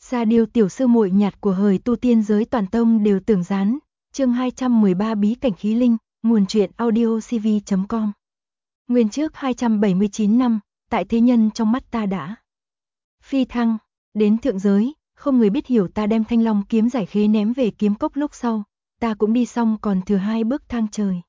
Sa Điêu tiểu sư muội nhạt của hời tu tiên giới toàn tông đều tưởng gián. Chương 213 bí cảnh khí linh, nguồn truyện audiocv.com. Nguyên trước 279 năm, tại thế nhân trong mắt ta đã phi thăng, đến thượng giới, không người biết hiểu ta đem Thanh Long kiếm giải khí ném về kiếm cốc lúc sau, ta cũng đi xong còn thừa 2 bước thang trời.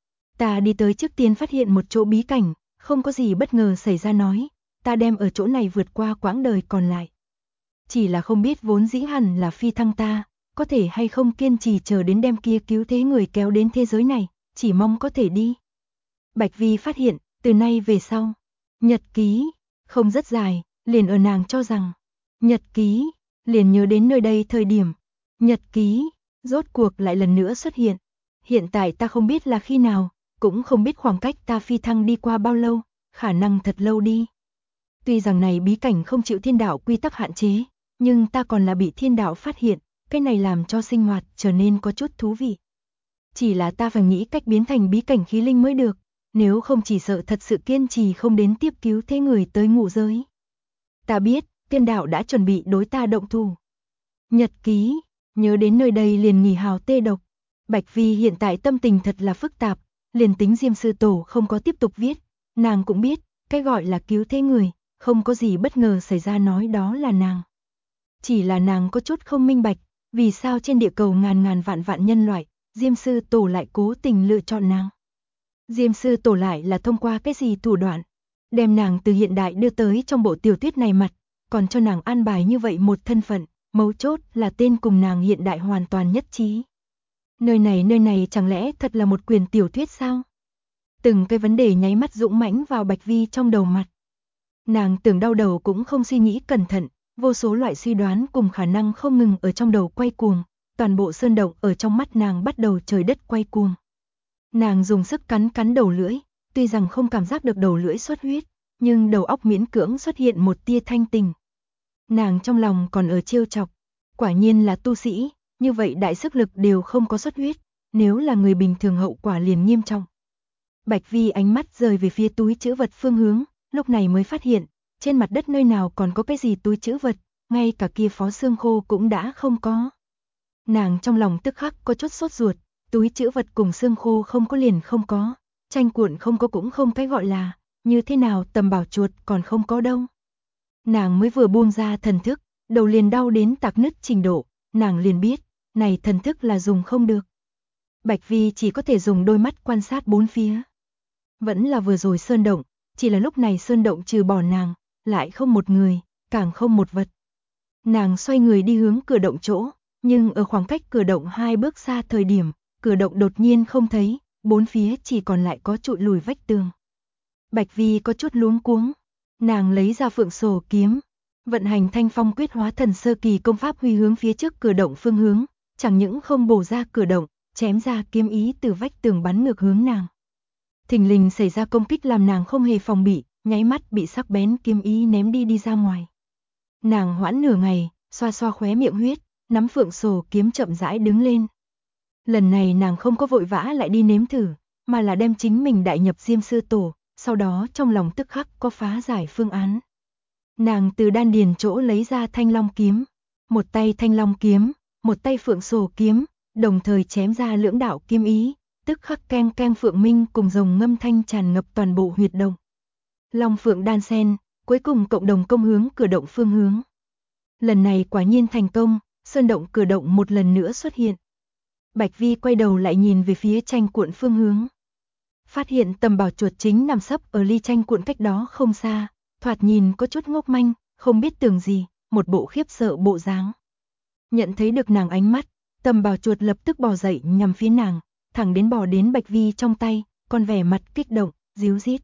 Ta đi tới trước tiên phát hiện một chỗ bí cảnh, không có gì bất ngờ xảy ra nói, ta đem ở chỗ này vượt qua quãng đời còn lại. Chỉ là không biết vốn dĩ hẳn là phi thăng ta, có thể hay không kiên trì chờ đến đem kia cứu thế người kéo đến thế giới này, chỉ mong có thể đi. Bạch Vi phát hiện, từ nay về sau, nhật ký, không rất dài, liền ở nàng cho rằng, nhật ký, liền nhớ đến nơi đây thời điểm, nhật ký, rốt cuộc lại lần nữa xuất hiện. Hiện tại ta không biết là khi nào, cũng không biết khoảng cách ta phi thăng đi qua bao lâu, khả năng thật lâu đi. Tuy rằng này bí cảnh không chịu thiên đạo quy tắc hạn chế, nhưng ta còn là bị thiên đạo phát hiện, cái này làm cho sinh hoạt trở nên có chút thú vị. Chỉ là ta phải nghĩ cách biến thành bí cảnh khí linh mới được, nếu không chỉ sợ thật sự kiên trì không đến tiếp cứu thế người tới ngũ giới. Ta biết, thiên đạo đã chuẩn bị đối ta động thủ. Nhật ký, nhớ đến nơi đây liền nghỉ hào tê độc. Bạch Vi hiện tại tâm tình thật là phức tạp, liền tính Diêm sư tổ không có tiếp tục viết, nàng cũng biết, cái gọi là cứu thế người, không có gì bất ngờ xảy ra nói đó là nàng. Chỉ là nàng có chút không minh bạch, vì sao trên địa cầu ngàn vạn nhân loại, Diêm sư tổ lại cố tình lựa chọn nàng. Diêm sư tổ lại là thông qua cái gì thủ đoạn, đem nàng từ hiện đại đưa tới trong bộ tiểu thuyết này mặt, còn cho nàng an bài như vậy một thân phận, mấu chốt là tên cùng nàng hiện đại hoàn toàn nhất trí. Nơi này chẳng lẽ thật là một quyển tiểu thuyết sao? Từng cái vấn đề nháy mắt dũng mãnh vào Bạch Vi trong đầu mặt. Nàng tưởng đau đầu cũng không suy nghĩ cẩn thận, vô số loại suy đoán cùng khả năng không ngừng ở trong đầu quay cuồng, toàn bộ sơn động ở trong mắt nàng bắt đầu trời đất quay cuồng. Nàng dùng sức cắn đầu lưỡi, tuy rằng không cảm giác được đầu lưỡi xuất huyết, nhưng đầu óc miễn cưỡng xuất hiện một tia thanh tình. Nàng trong lòng còn ở trêu chọc, quả nhiên là tu sĩ, như vậy đại sức lực đều không có xuất huyết, nếu là người bình thường hậu quả liền nghiêm trọng. Bạch Vi ánh mắt rời về phía túi trữ vật phương hướng, lúc này mới phát hiện, trên mặt đất nơi nào còn có cái gì túi trữ vật, ngay cả kia phó xương khô cũng đã không có. Nàng trong lòng tức khắc có chút sốt ruột, túi trữ vật cùng xương khô không có liền không có, tranh cuộn không có cũng không cái gọi là, như thế nào tầm bảo chuột còn không có đâu. Nàng mới vừa buông ra thần thức, đầu liền đau đến tạc nứt trình độ, nàng liền biết, này thần thức là dùng không được. Bạch Vi chỉ có thể dùng đôi mắt quan sát bốn phía. Vẫn là vừa rồi sơn động, chỉ là lúc này sơn động trừ bỏ nàng, lại không một người, càng không một vật. Nàng xoay người đi hướng cửa động chỗ, nhưng ở khoảng cách cửa động 2 bước xa thời điểm, cửa động đột nhiên không thấy, bốn phía chỉ còn lại có trụi lùi vách tường. Bạch Vi có chút luống cuống, nàng lấy ra phượng sổ kiếm, vận hành thanh phong quyết hóa thần sơ kỳ công pháp huy hướng phía trước cửa động phương hướng, chẳng những không bổ ra cửa động, chém ra kiếm ý từ vách tường bắn ngược hướng nàng. Thình lình xảy ra công kích làm nàng không hề phòng bị, nháy mắt bị sắc bén kiếm ý ném đi ra ngoài. Nàng hoãn nửa ngày, xoa xoa khóe miệng huyết, nắm phượng sổ kiếm chậm rãi đứng lên. Lần này nàng không có vội vã lại đi nếm thử, mà là đem chính mình đại nhập Diêm sư tổ, sau đó trong lòng tức khắc có phá giải phương án. Nàng từ đan điền chỗ lấy ra Thanh Long kiếm, một tay Thanh Long kiếm, một tay phượng sổ kiếm, đồng thời chém ra lưỡng đạo kiếm ý, tức khắc keng keng phượng minh cùng rồng ngâm thanh tràn ngập toàn bộ huyệt động. Long phượng đan sen, cuối cùng cộng đồng công hướng cửa động phương hướng. Lần này quả nhiên thành công, sơn động cửa động một lần nữa xuất hiện. Bạch Vi quay đầu lại nhìn về phía tranh cuộn phương hướng. Phát hiện tầm bảo chuột chính nằm sấp ở ly tranh cuộn cách đó không xa, thoạt nhìn có chút ngốc manh, không biết tưởng gì, một bộ khiếp sợ bộ dáng. Nhận thấy được nàng ánh mắt, tầm bảo chuột lập tức bò dậy nhằm phía nàng, thẳng đến bò đến Bạch Vi trong tay, còn vẻ mặt kích động, díu dít.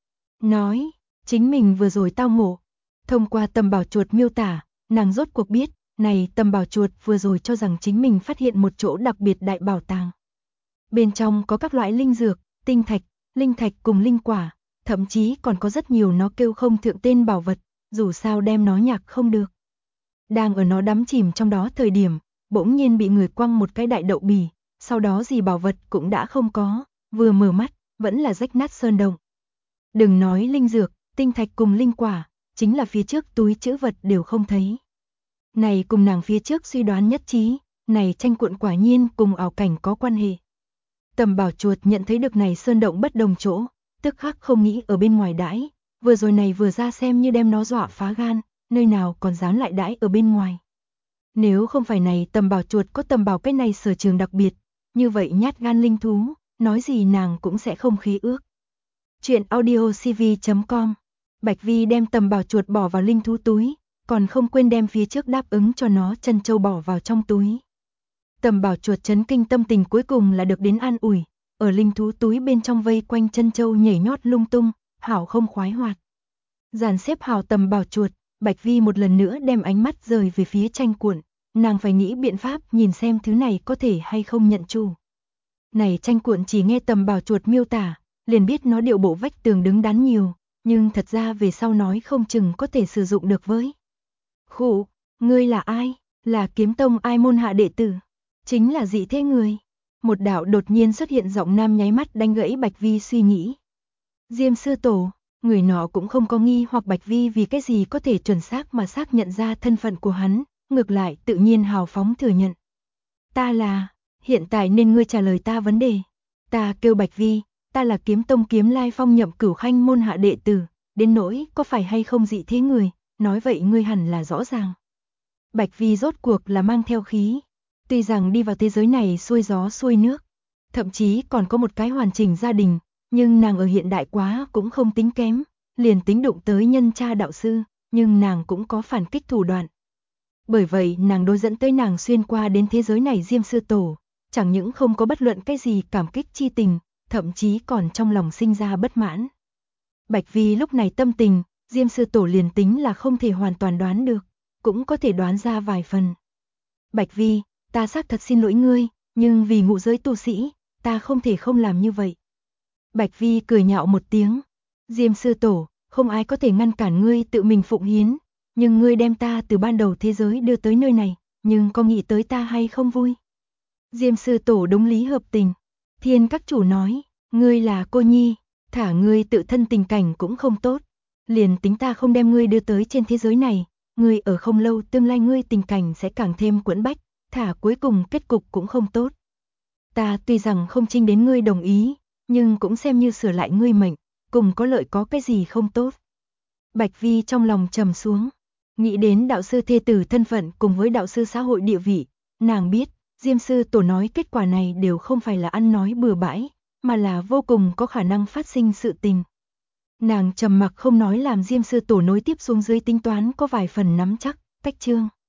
Nói, chính mình vừa rồi tao ngộ. Thông qua tầm bảo chuột miêu tả, nàng rốt cuộc biết, này tầm bảo chuột vừa rồi cho rằng chính mình phát hiện một chỗ đặc biệt đại bảo tàng. Bên trong có các loại linh dược, tinh thạch, linh thạch cùng linh quả, thậm chí còn có rất nhiều nó kêu không thượng tên bảo vật, dù sao đem nó nhạc không được. Đang ở nó đắm chìm trong đó thời điểm, bỗng nhiên bị người quăng một cái đại đậu bỉ, sau đó gì bảo vật cũng đã không có, vừa mở mắt, vẫn là rách nát sơn động. Đừng nói linh dược, tinh thạch cùng linh quả, chính là phía trước túi trữ vật đều không thấy. Này cùng nàng phía trước suy đoán nhất trí, này tranh cuộn quả nhiên cùng ảo cảnh có quan hệ. Tầm Bảo Chuột nhận thấy được này sơn động bất đồng chỗ, tức khắc không nghĩ ở bên ngoài đãi, vừa rồi này vừa ra xem như đem nó dọa phá gan, nơi nào còn dám lại đãi ở bên ngoài. Nếu không phải này Tầm Bảo Chuột có Tầm Bảo cái này sở trường đặc biệt, như vậy nhát gan linh thú, nói gì nàng cũng sẽ không khí ước. Chuyện audiocv.com. Bạch Vi đem Tầm Bảo Chuột bỏ vào linh thú túi, còn không quên đem phía trước đáp ứng cho nó chân châu bỏ vào trong túi. Tầm Bảo Chuột chấn kinh tâm tình cuối cùng là được đến an ủi, ở linh thú túi bên trong vây quanh chân châu nhảy nhót lung tung, hảo không khoái hoạt. Dàn xếp hảo Tầm Bảo Chuột, Bạch Vi một lần nữa đem ánh mắt rời về phía tranh cuộn, nàng phải nghĩ biện pháp nhìn xem thứ này có thể hay không nhận chủ. Này tranh cuộn chỉ nghe Tầm Bảo Chuột miêu tả, liền biết nó điệu bộ vách tường đứng đắn nhiều, nhưng thật ra về sau nói không chừng có thể sử dụng được với. Khụ, ngươi là ai? Là Kiếm Tông ai môn hạ đệ tử? Chính là dị thế người. Một đạo đột nhiên xuất hiện giọng nam nháy mắt đánh gãy Bạch Vi suy nghĩ. Diêm sư tổ, người nọ cũng không có nghi hoặc Bạch Vi vì cái gì có thể chuẩn xác mà xác nhận ra thân phận của hắn, ngược lại tự nhiên hào phóng thừa nhận. Ta là, hiện tại nên ngươi trả lời ta vấn đề. Ta kêu Bạch Vi, ta là Kiếm Tông Kiếm Lai Phong nhậm Cửu Khanh môn hạ đệ tử, đến nỗi có phải hay không dị thế người, nói vậy ngươi hẳn là rõ ràng. Bạch Vi rốt cuộc là mang theo khí, tuy rằng đi vào thế giới này xuôi gió xuôi nước, thậm chí còn có một cái hoàn chỉnh gia đình, nhưng nàng ở hiện đại quá cũng không tính kém, liền tính đụng tới nhân cha đạo sư, nhưng nàng cũng có phản kích thủ đoạn. Bởi vậy nàng đối dẫn tới nàng xuyên qua đến thế giới này Diêm sư tổ, chẳng những không có bất luận cái gì cảm kích chi tình, thậm chí còn trong lòng sinh ra bất mãn. Bạch Vi lúc này tâm tình, Diêm sư tổ liền tính là không thể hoàn toàn đoán được, cũng có thể đoán ra vài phần. Bạch Vi, ta xác thật xin lỗi ngươi, nhưng vì ngũ giới tu sĩ, ta không thể không làm như vậy. Bạch Vi cười nhạo một tiếng, Diêm sư tổ, không ai có thể ngăn cản ngươi tự mình phụng hiến, nhưng ngươi đem ta từ ban đầu thế giới đưa tới nơi này, nhưng có nghĩ tới ta hay không vui? Diêm sư tổ đúng lý hợp tình, Thiên các chủ nói, ngươi là cô nhi, thả ngươi tự thân tình cảnh cũng không tốt, liền tính ta không đem ngươi đưa tới trên thế giới này, ngươi ở không lâu tương lai ngươi tình cảnh sẽ càng thêm quẫn bách, thả cuối cùng kết cục cũng không tốt. Ta tuy rằng không trinh đến ngươi đồng ý, nhưng cũng xem như sửa lại ngươi mệnh, cùng có lợi có cái gì không tốt. Bạch Vi trong lòng trầm xuống, nghĩ đến đạo sư thê tử thân phận cùng với đạo sư xã hội địa vị, nàng biết, Diêm sư tổ nói kết quả này đều không phải là ăn nói bừa bãi, mà là vô cùng có khả năng phát sinh sự tình. Nàng trầm mặc không nói làm Diêm sư tổ nối tiếp xuống dưới tính toán có vài phần nắm chắc, cách chương.